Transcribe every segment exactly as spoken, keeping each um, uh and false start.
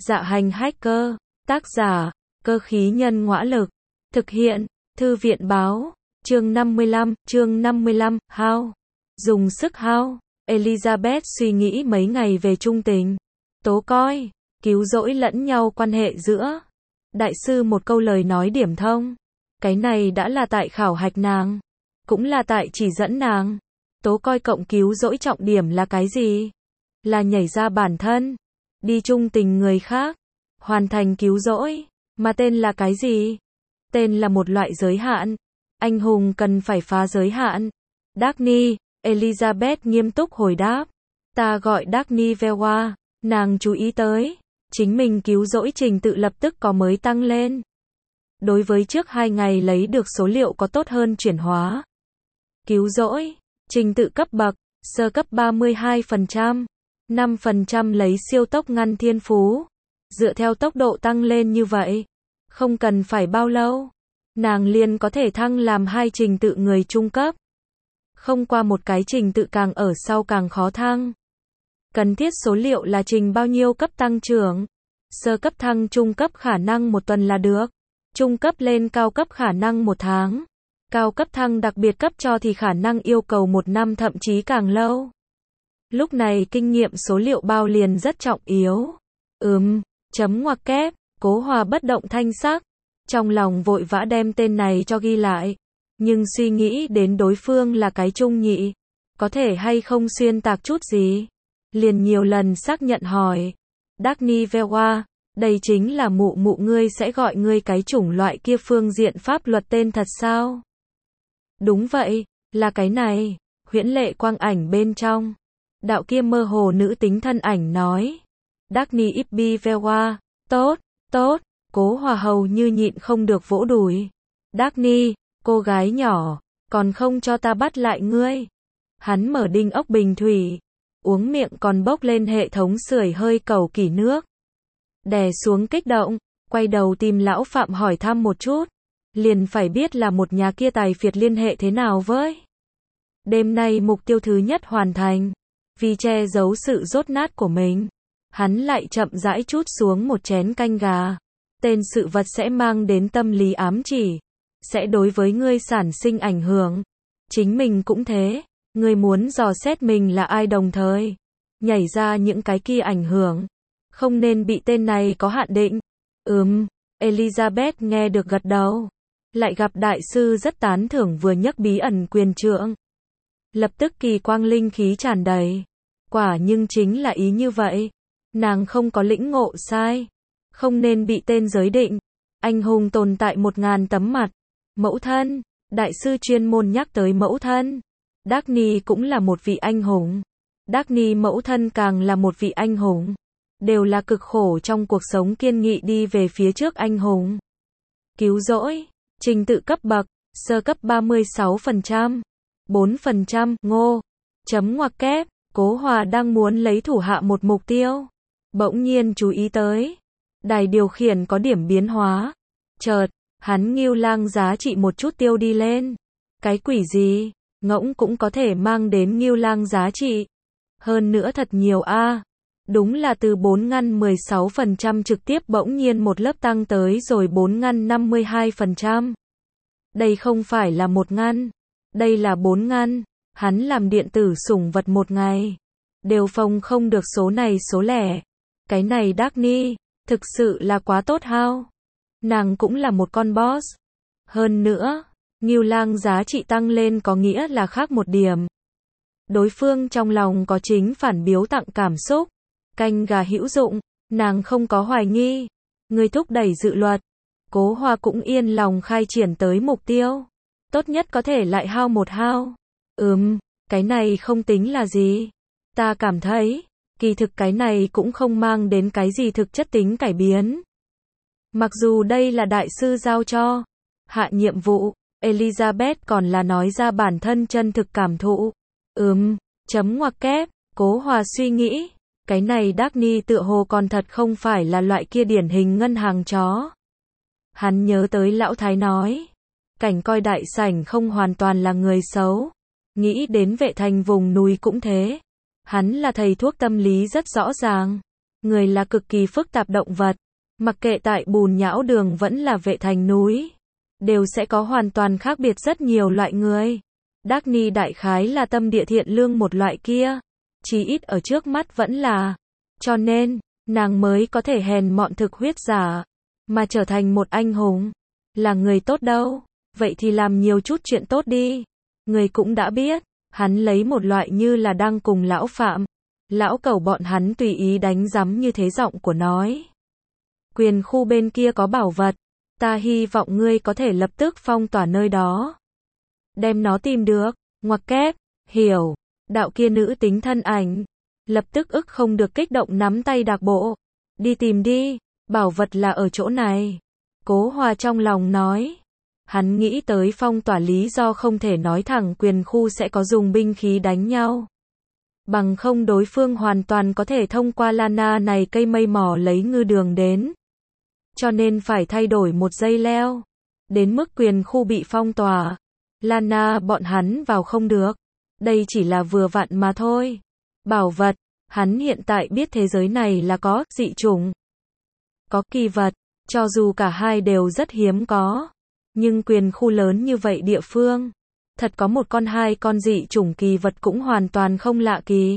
Dạ hành hacker, tác giả, cơ khí nhân ngõa lực, thực hiện, thư viện báo, chương năm mươi lăm, chương năm mươi lăm, How, dùng sức How, Elizabeth suy nghĩ mấy ngày về trung tình, tố coi, cứu rỗi lẫn nhau quan hệ giữa đại sư một câu lời nói điểm thông, cái này đã là tại khảo hạch nàng, cũng là tại chỉ dẫn nàng, tố coi cộng cứu rỗi trọng điểm là cái gì? Là nhảy ra bản thân, đi chung tình người khác, hoàn thành cứu rỗi, mà tên là cái gì? Tên là một loại giới hạn, anh hùng cần phải phá giới hạn. Dagny, Elizabeth nghiêm túc hồi đáp, ta gọi Dagny Vewa, nàng chú ý tới, chính mình cứu rỗi trình tự lập tức có mới tăng lên. Đối với trước hai ngày lấy được số liệu có tốt hơn chuyển hóa. Cứu rỗi, trình tự cấp bậc, sơ cấp ba mươi hai phần trăm, năm phần trăm lấy siêu tốc ngăn thiên phú. Dựa theo tốc độ tăng lên như vậy, không cần phải bao lâu, nàng liền có thể thăng làm hai trình tự người trung cấp. Không qua một cái trình tự càng ở sau càng khó thăng. Cần thiết số liệu là trình bao nhiêu cấp tăng trưởng. Sơ cấp thăng trung cấp khả năng một tuần là được. Trung cấp lên cao cấp khả năng một tháng. Cao cấp thăng đặc biệt cấp cho thì khả năng yêu cầu một năm thậm chí càng lâu. Lúc này kinh nghiệm số liệu bao liền rất trọng yếu. Ừm, chấm ngoặc kép, Cố Hòa bất động thanh sắc. Trong lòng vội vã đem tên này cho ghi lại. Nhưng suy nghĩ đến đối phương là cái trung nhị. Có thể hay không xuyên tạc chút gì. Liền nhiều lần xác nhận hỏi. Dagny Vewa, đây chính là mụ mụ ngươi sẽ gọi ngươi cái chủng loại kia phương diện pháp luật tên thật sao? Đúng vậy, là cái này. Huyễn lệ quang ảnh bên trong. Đạo kia mơ hồ nữ tính thân ảnh nói. Dagny Ibbi Vewa, tốt, tốt, Cố Hòa hầu như nhịn không được vỗ đùi. Dagny, cô gái nhỏ, còn không cho ta bắt lại ngươi. Hắn mở đinh ốc bình thủy, uống miệng còn bốc lên hệ thống sưởi hơi cầu kỳ nước. Đè xuống kích động, quay đầu tìm lão Phạm hỏi thăm một chút. Liền phải biết là một nhà kia tài phiệt liên hệ thế nào với. Đêm nay mục tiêu thứ nhất hoàn thành. Vì che giấu sự rốt nát của mình, hắn lại chậm rãi trút xuống một chén canh gà. Tên sự vật sẽ mang đến tâm lý ám chỉ, sẽ đối với ngươi sản sinh ảnh hưởng. Chính mình cũng thế, ngươi muốn dò xét mình là ai đồng thời nhảy ra những cái kia ảnh hưởng, không nên bị tên này có hạn định. Ừm, Elizabeth nghe được gật đầu, lại gặp đại sư rất tán thưởng vừa nhắc bí ẩn quyền trượng. Lập tức kỳ quang linh khí tràn đầy. Quả nhưng chính là ý như vậy. Nàng không có lĩnh ngộ sai. Không nên bị tên giới định. Anh hùng tồn tại một ngàn tấm mặt. Mẫu thân. Đại sư chuyên môn nhắc tới mẫu thân. Dagny cũng là một vị anh hùng. Dagny mẫu thân càng là một vị anh hùng. Đều là cực khổ trong cuộc sống kiên nghị đi về phía trước anh hùng. Cứu rỗi. Trình tự cấp bậc. Sơ cấp ba mươi sáu phần trăm. bốn phần trăm, ngô. Chấm ngoặc kép, Cố Hòa đang muốn lấy thủ hạ một mục tiêu. Bỗng nhiên chú ý tới. Đài điều khiển có điểm biến hóa. Chợt, hắn Ngưu Lang giá trị một chút tiêu đi lên. Cái quỷ gì, ngỗng cũng có thể mang đến Ngưu Lang giá trị. Hơn nữa thật nhiều a. À. Đúng là từ bốn ngăn mười sáu phần trăm trực tiếp bỗng nhiên một lớp tăng tới rồi bốn ngăn năm mươi hai phần trăm. Đây không phải là một ngăn. Đây là bốn ngăn, hắn làm điện tử sủng vật một ngày. Đều phòng không được số này số lẻ. Cái này Dagny, thực sự là quá tốt hao. Nàng cũng là một con boss. Hơn nữa, Ngưu Lang giá trị tăng lên có nghĩa là khác một điểm. Đối phương trong lòng có chính phản biếu tặng cảm xúc. Canh gà hữu dụng, nàng không có hoài nghi. Người thúc đẩy dự luật. Cố Hòa cũng yên lòng khai triển tới mục tiêu. Tốt nhất có thể lại hao một hao. Ừm, cái này không tính là gì. Ta cảm thấy, kỳ thực cái này cũng không mang đến cái gì thực chất tính cải biến. Mặc dù đây là đại sư giao cho. Hạ nhiệm vụ, Elizabeth còn là nói ra bản thân chân thực cảm thụ. Ừm, chấm ngoặc kép, Cố Hòa suy nghĩ. Cái này Dagny tựa hồ còn thật không phải là loại kia điển hình ngân hàng chó. Hắn nhớ tới lão thái nói. Cảnh coi đại sảnh không hoàn toàn là người xấu. Nghĩ đến vệ thành vùng núi cũng thế. Hắn là thầy thuốc tâm lý rất rõ ràng. Người là cực kỳ phức tạp động vật. Mặc kệ tại bùn nhão đường vẫn là vệ thành núi. Đều sẽ có hoàn toàn khác biệt rất nhiều loại người. Dagny đại khái là tâm địa thiện lương một loại kia. Chí ít ở trước mắt vẫn là. Cho nên, nàng mới có thể hèn mọn thực huyết giả. Mà trở thành một anh hùng. Là người tốt đâu. Vậy thì làm nhiều chút chuyện tốt đi. Người cũng đã biết. Hắn lấy một loại như là đang cùng lão Phạm. Lão Cẩu bọn hắn tùy ý đánh rắm như thế giọng của nói. Quyền khu bên kia có bảo vật. Ta hy vọng ngươi có thể lập tức phong tỏa nơi đó. Đem nó tìm được. Ngoặc kép. Hiểu. Đạo kia nữ tính thân ảnh. Lập tức ức không được kích động nắm tay Đạc Bộ. Đi tìm đi. Bảo vật là ở chỗ này. Cố Hòa trong lòng nói. Hắn nghĩ tới phong tỏa lý do không thể nói thẳng quyền khu sẽ có dùng binh khí đánh nhau. Bằng không đối phương hoàn toàn có thể thông qua Lana này cây mây mỏ lấy ngư đường đến. Cho nên phải thay đổi một dây leo. Đến mức quyền khu bị phong tỏa. Lana bọn hắn vào không được. Đây chỉ là vừa vặn mà thôi. Bảo vật. Hắn hiện tại biết thế giới này là có dị chủng. Có kỳ vật. Cho dù cả hai đều rất hiếm có. Nhưng quyền khu lớn như vậy địa phương. Thật có một con hai con dị chủng kỳ vật cũng hoàn toàn không lạ kỳ.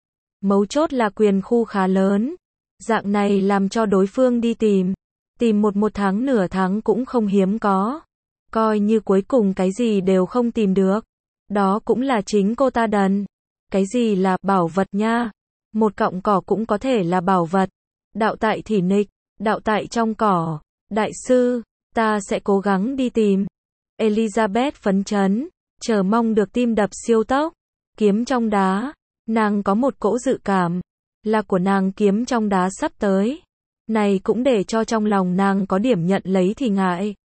Mấu chốt là quyền khu khá lớn. Dạng này làm cho đối phương đi tìm. Tìm một một tháng nửa tháng cũng không hiếm có. Coi như cuối cùng cái gì đều không tìm được. Đó cũng là chính cô ta đần. Cái gì là bảo vật nha? Một cọng cỏ cũng có thể là bảo vật. Đạo tại thỉ nịch. Đạo tại trong cỏ. Đại sư, ta sẽ cố gắng đi tìm. Elizabeth phấn chấn. Chờ mong được tim đập siêu tốc. Kiếm trong đá. Nàng có một cỗ dự cảm. Là của nàng kiếm trong đá sắp tới. Này cũng để cho trong lòng nàng có điểm nhận lấy thì ngại.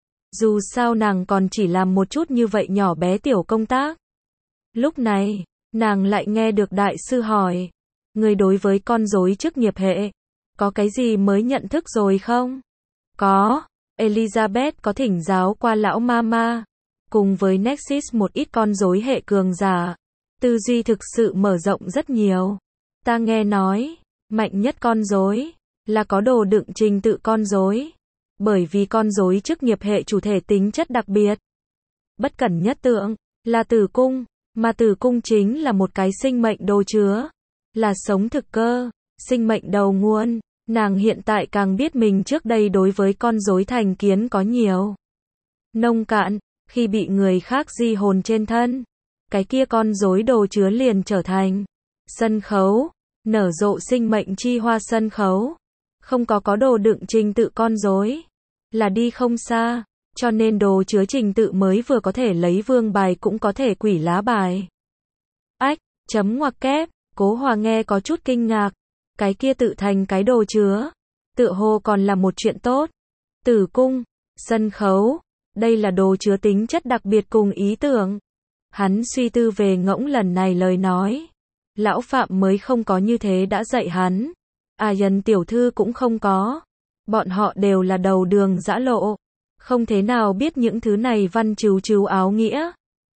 Dù sao nàng còn chỉ làm một chút như vậy nhỏ bé tiểu công tác. Lúc này, nàng lại nghe được đại sư hỏi. Người đối với con rối chức nghiệp hệ. Có cái gì mới nhận thức rồi không? Có. Elizabeth có thỉnh giáo qua lão Mama. Cùng với Nexus một ít con rối hệ cường giả. Tư duy thực sự mở rộng rất nhiều. Ta nghe nói, mạnh nhất con rối là có đồ đựng trình tự con rối. Bởi vì con rối chức nghiệp hệ chủ thể tính chất đặc biệt. Bất cẩn nhất tượng là tử cung, mà tử cung chính là một cái sinh mệnh đồ chứa, là sống thực cơ, sinh mệnh đầu nguồn. Nàng hiện tại càng biết mình trước đây đối với con rối thành kiến có nhiều nông cạn, khi bị người khác di hồn trên thân, cái kia con rối đồ chứa liền trở thành sân khấu, nở rộ sinh mệnh chi hoa sân khấu. Không có có đồ đựng trình tự con rối là đi không xa, cho nên đồ chứa trình tự mới vừa có thể lấy vương bài cũng có thể quỷ lá bài. Ách, chấm ngoặc kép, Cố Hòa nghe có chút kinh ngạc, cái kia tự thành cái đồ chứa, tựa hồ còn là một chuyện tốt. Tử cung, sân khấu, đây là đồ chứa tính chất đặc biệt cùng ý tưởng. Hắn suy tư về ngỗng lần này lời nói. Lão Phạm mới không có như thế đã dạy hắn. À Dần tiểu thư cũng không có. Bọn họ đều là đầu đường dã lộ. Không thế nào biết những thứ này văn trừu trừu áo nghĩa.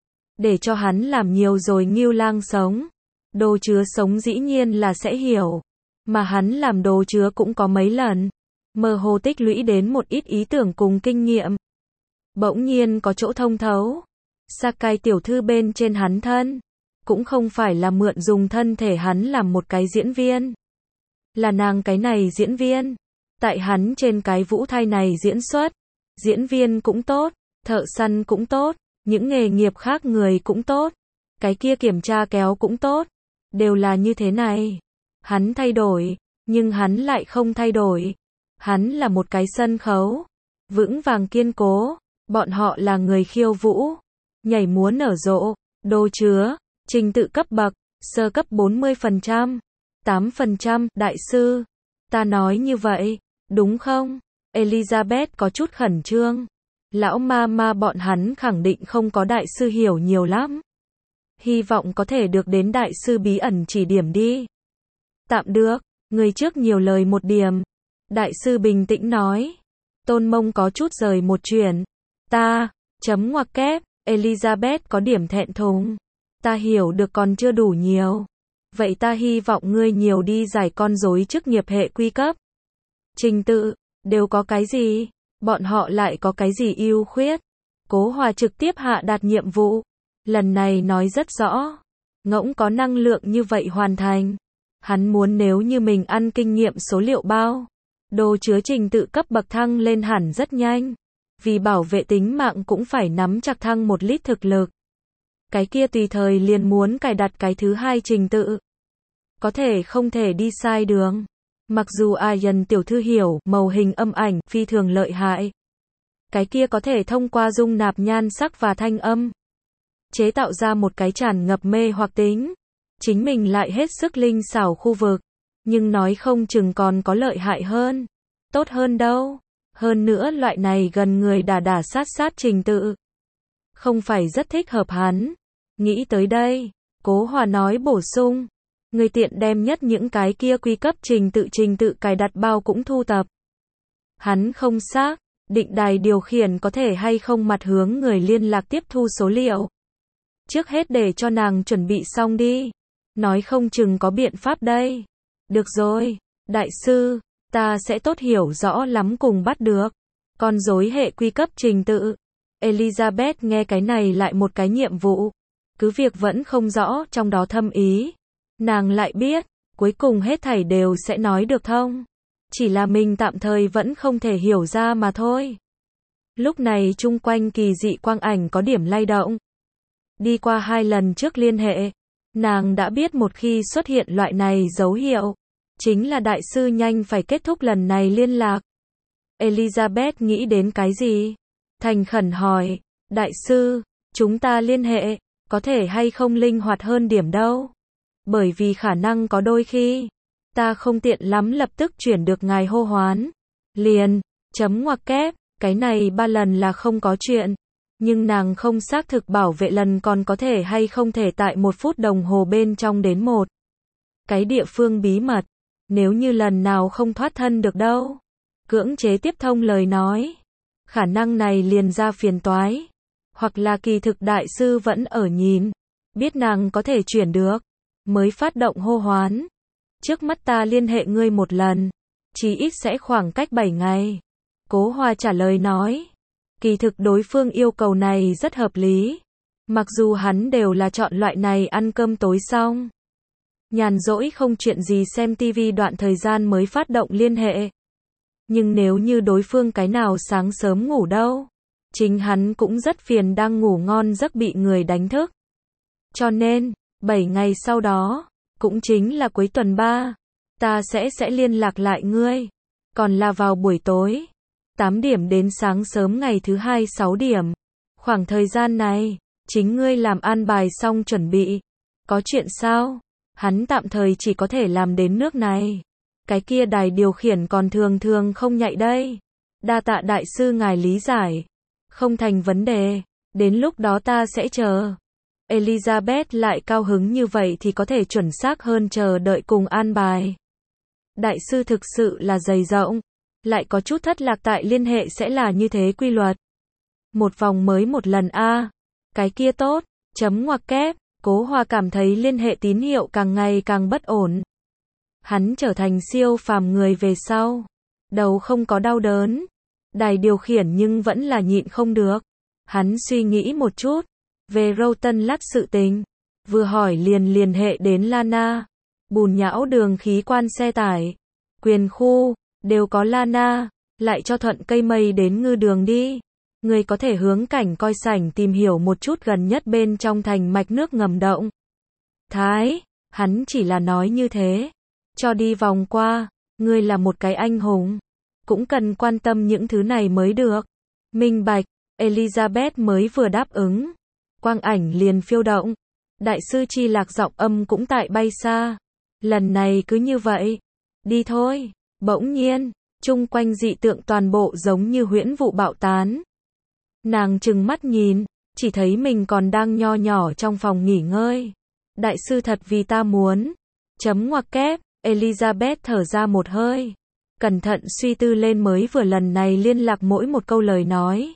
Để cho hắn làm nhiều rồi Ngưu Lang sống. Đồ chứa sống dĩ nhiên là sẽ hiểu. Mà hắn làm đồ chứa cũng có mấy lần. Mơ hồ tích lũy đến một ít ý tưởng cùng kinh nghiệm. Bỗng nhiên có chỗ thông thấu. Sakai tiểu thư bên trên hắn thân. Cũng không phải là mượn dùng thân thể hắn làm một cái diễn viên. Là nàng cái này diễn viên. Tại hắn trên cái vũ thai này diễn xuất. Diễn viên cũng tốt. Thợ săn cũng tốt. Những nghề nghiệp khác người cũng tốt. Cái kia kiểm tra kéo cũng tốt. Đều là như thế này. Hắn thay đổi. Nhưng hắn lại không thay đổi. Hắn là một cái sân khấu. Vững vàng kiên cố. Bọn họ là người khiêu vũ. Nhảy múa nở rộ. Đồ chứa. Trình tự cấp bậc. Sơ cấp bốn mươi phần trăm. tám phần trăm. Đại sư. Ta nói như vậy. Đúng không? Elizabeth có chút khẩn trương. Lão ma ma bọn hắn khẳng định không có đại sư hiểu nhiều lắm. Hy vọng có thể được đến đại sư bí ẩn chỉ điểm đi. Tạm được. Người trước nhiều lời một điểm. Đại sư bình tĩnh nói. Tôn Mông có chút rời một chuyển. Ta. Chấm ngoặc kép. Elizabeth có điểm thẹn thùng. Ta hiểu được còn chưa đủ nhiều. Vậy ta hy vọng ngươi nhiều đi giải con rối chức nghiệp hệ quy cấp. Trình tự, đều có cái gì? Bọn họ lại có cái gì ưu khuyết? Cố Hòa trực tiếp hạ đạt nhiệm vụ. Lần này nói rất rõ. Ngỗng có năng lượng như vậy hoàn thành. Hắn muốn nếu như mình ăn kinh nghiệm số liệu bao. Đồ chứa trình tự cấp bậc thăng lên hẳn rất nhanh. Vì bảo vệ tính mạng cũng phải nắm chặt thăng một lít thực lực. Cái kia tùy thời liền muốn cài đặt cái thứ hai trình tự. Có thể không thể đi sai đường. Mặc dù Ian tiểu thư hiểu màu hình âm ảnh phi thường lợi hại. Cái kia có thể thông qua dung nạp nhan sắc và thanh âm. Chế tạo ra một cái tràn ngập mê hoặc tính. Chính mình lại hết sức linh xảo khu vực. Nhưng nói không chừng còn có lợi hại hơn. Tốt hơn đâu. Hơn nữa loại này gần người đả đả sát sát trình tự. Không phải rất thích hợp hắn. Nghĩ tới đây, Cố Hòa nói bổ sung. Người tiện đem nhất những cái kia quy cấp trình tự trình tự cài đặt bao cũng thu tập. Hắn không xác định đài điều khiển có thể hay không mặt hướng người liên lạc tiếp thu số liệu. Trước hết để cho nàng chuẩn bị xong đi. Nói không chừng có biện pháp đây. Được rồi, đại sư, ta sẽ tốt hiểu rõ lắm cùng bắt được. Con rối hệ quy cấp trình tự. Elizabeth nghe cái này lại một cái nhiệm vụ. Cứ việc vẫn không rõ trong đó thâm ý. Nàng lại biết, cuối cùng hết thảy đều sẽ nói được thông. Chỉ là mình tạm thời vẫn không thể hiểu ra mà thôi. Lúc này chung quanh kỳ dị quang ảnh có điểm lay động. Đi qua hai lần trước liên hệ, nàng đã biết một khi xuất hiện loại này dấu hiệu, chính là đại sư nhanh phải kết thúc lần này liên lạc. Elizabeth nghĩ đến cái gì? Thành khẩn hỏi, đại sư, chúng ta liên hệ, có thể hay không linh hoạt hơn điểm đâu? Bởi vì khả năng có đôi khi, ta không tiện lắm lập tức chuyển được ngài hô hoán. Liền, chấm ngoặc kép, cái này ba lần là không có chuyện. Nhưng nàng không xác thực bảo vệ lần còn có thể hay không thể tại một phút đồng hồ bên trong đến một. Cái địa phương bí mật, nếu như lần nào không thoát thân được đâu. Cưỡng chế tiếp thông lời nói. Khả năng này liền ra phiền toái. Hoặc là kỳ thực đại sư vẫn ở nhìn. Biết nàng có thể chuyển được. Mới phát động hô hoán. Trước mắt ta liên hệ ngươi một lần. Chí ít sẽ khoảng cách bảy ngày. Cố Hòa trả lời nói. Kỳ thực đối phương yêu cầu này rất hợp lý. Mặc dù hắn đều là chọn loại này ăn cơm tối xong. Nhàn rỗi không chuyện gì xem tivi đoạn thời gian mới phát động liên hệ. Nhưng nếu như đối phương cái nào sáng sớm ngủ đâu. Chính hắn cũng rất phiền đang ngủ ngon giấc bị người đánh thức. Cho nên, bảy ngày sau đó, cũng chính là cuối tuần ba, ta sẽ sẽ liên lạc lại ngươi. Còn là vào buổi tối, tám điểm đến sáng sớm ngày thứ hai sáu điểm. Khoảng thời gian này, chính ngươi làm an bài xong chuẩn bị. Có chuyện sao? Hắn tạm thời chỉ có thể làm đến nước này. Cái kia đài điều khiển còn thường thường không nhạy đây. Đa tạ đại sư ngài lý giải. Không thành vấn đề, đến lúc đó ta sẽ chờ. Elizabeth lại cao hứng như vậy thì có thể chuẩn xác hơn chờ đợi cùng an bài. Đại sư thực sự là dày rộng, lại có chút thất lạc tại liên hệ sẽ là như thế quy luật. Một vòng mới một lần a, cái kia tốt, chấm ngoặc kép, Cố Hòa cảm thấy liên hệ tín hiệu càng ngày càng bất ổn. Hắn trở thành siêu phàm người về sau, đầu không có đau đớn, đài điều khiển nhưng vẫn là nhịn không được. Hắn suy nghĩ một chút về Rowton lắt sự tình, vừa hỏi liền liên hệ đến Lana. Bùn nhão đường khí quan xe tải, quyền khu, đều có Lana, lại cho thuận cây mây đến ngư đường đi. Người có thể hướng cảnh coi sảnh tìm hiểu một chút gần nhất bên trong thành mạch nước ngầm động. Thái, hắn chỉ là nói như thế, cho đi vòng qua, ngươi là một cái anh hùng, cũng cần quan tâm những thứ này mới được. Minh bạch, Elizabeth mới vừa đáp ứng. Quang ảnh liền phiêu động. Đại sư Chi Lạc giọng âm cũng tại bay xa. Lần này cứ như vậy. Đi thôi. Bỗng nhiên, chung quanh dị tượng toàn bộ giống như huyễn vụ bạo tán. Nàng trừng mắt nhìn, chỉ thấy mình còn đang nho nhỏ trong phòng nghỉ ngơi. Đại sư thật vì ta muốn. Chấm ngoặc kép, Elizabeth thở ra một hơi. Cẩn thận suy tư lên mới vừa lần này liên lạc mỗi một câu lời nói.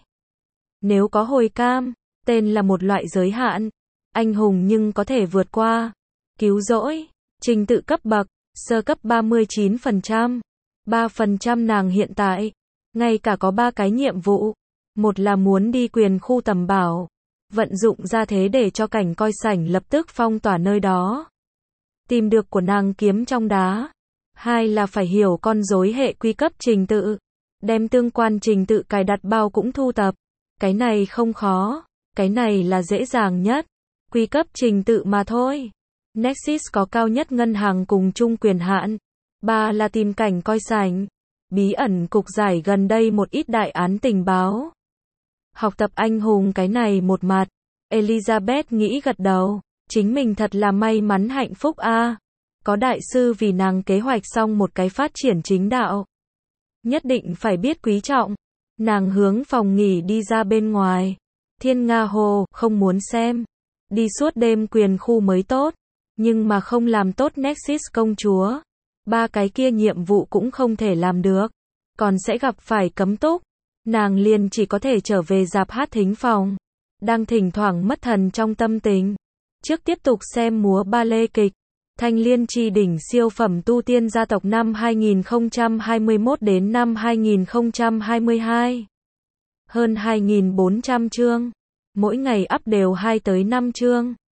Nếu có hồi cam, tên là một loại giới hạn. Anh hùng nhưng có thể vượt qua. Cứu rỗi, Trình tự cấp bậc, sơ cấp ba mươi chín phần trăm. ba phần trăm nàng hiện tại, ngay cả có ba cái nhiệm vụ. Một là muốn đi quyền khu tầm bảo, vận dụng ra thế để cho cảnh coi sảnh lập tức phong tỏa nơi đó. Tìm được của nàng kiếm trong đá. Hai là phải hiểu con rối hệ quy cấp trình tự. Đem tương quan trình tự cài đặt bao cũng thu tập. Cái này không khó, cái này là dễ dàng nhất. Quy cấp trình tự mà thôi. Nexus có cao nhất ngân hàng cùng chung quyền hạn. Ba là tìm cảnh coi sảnh. Bí ẩn cục giải gần đây một ít đại án tình báo. Học tập anh hùng cái này một mặt. Elizabeth nghĩ gật đầu. Chính mình thật là may mắn hạnh phúc a. À. Có đại sư vì nàng kế hoạch xong một cái phát triển chính đạo. Nhất định phải biết quý trọng. Nàng hướng phòng nghỉ đi ra bên ngoài. Thiên Nga Hồ, không muốn xem. Đi suốt đêm quyền khu mới tốt. Nhưng mà không làm tốt Nexus công chúa. Ba cái kia nhiệm vụ cũng không thể làm được. Còn sẽ gặp phải cấm túc. Nàng liền chỉ có thể trở về rạp hát thính phòng. Đang thỉnh thoảng mất thần trong tâm tình. Trước tiếp tục xem múa ba lê kịch. Thanh Liên Chi đỉnh siêu phẩm tu tiên gia tộc năm hai nghìn không trăm hai mươi mốt đến năm hai nghìn không trăm hai mươi hai. Hơn hai nghìn bốn trăm chương. Mỗi ngày up đều hai tới năm chương.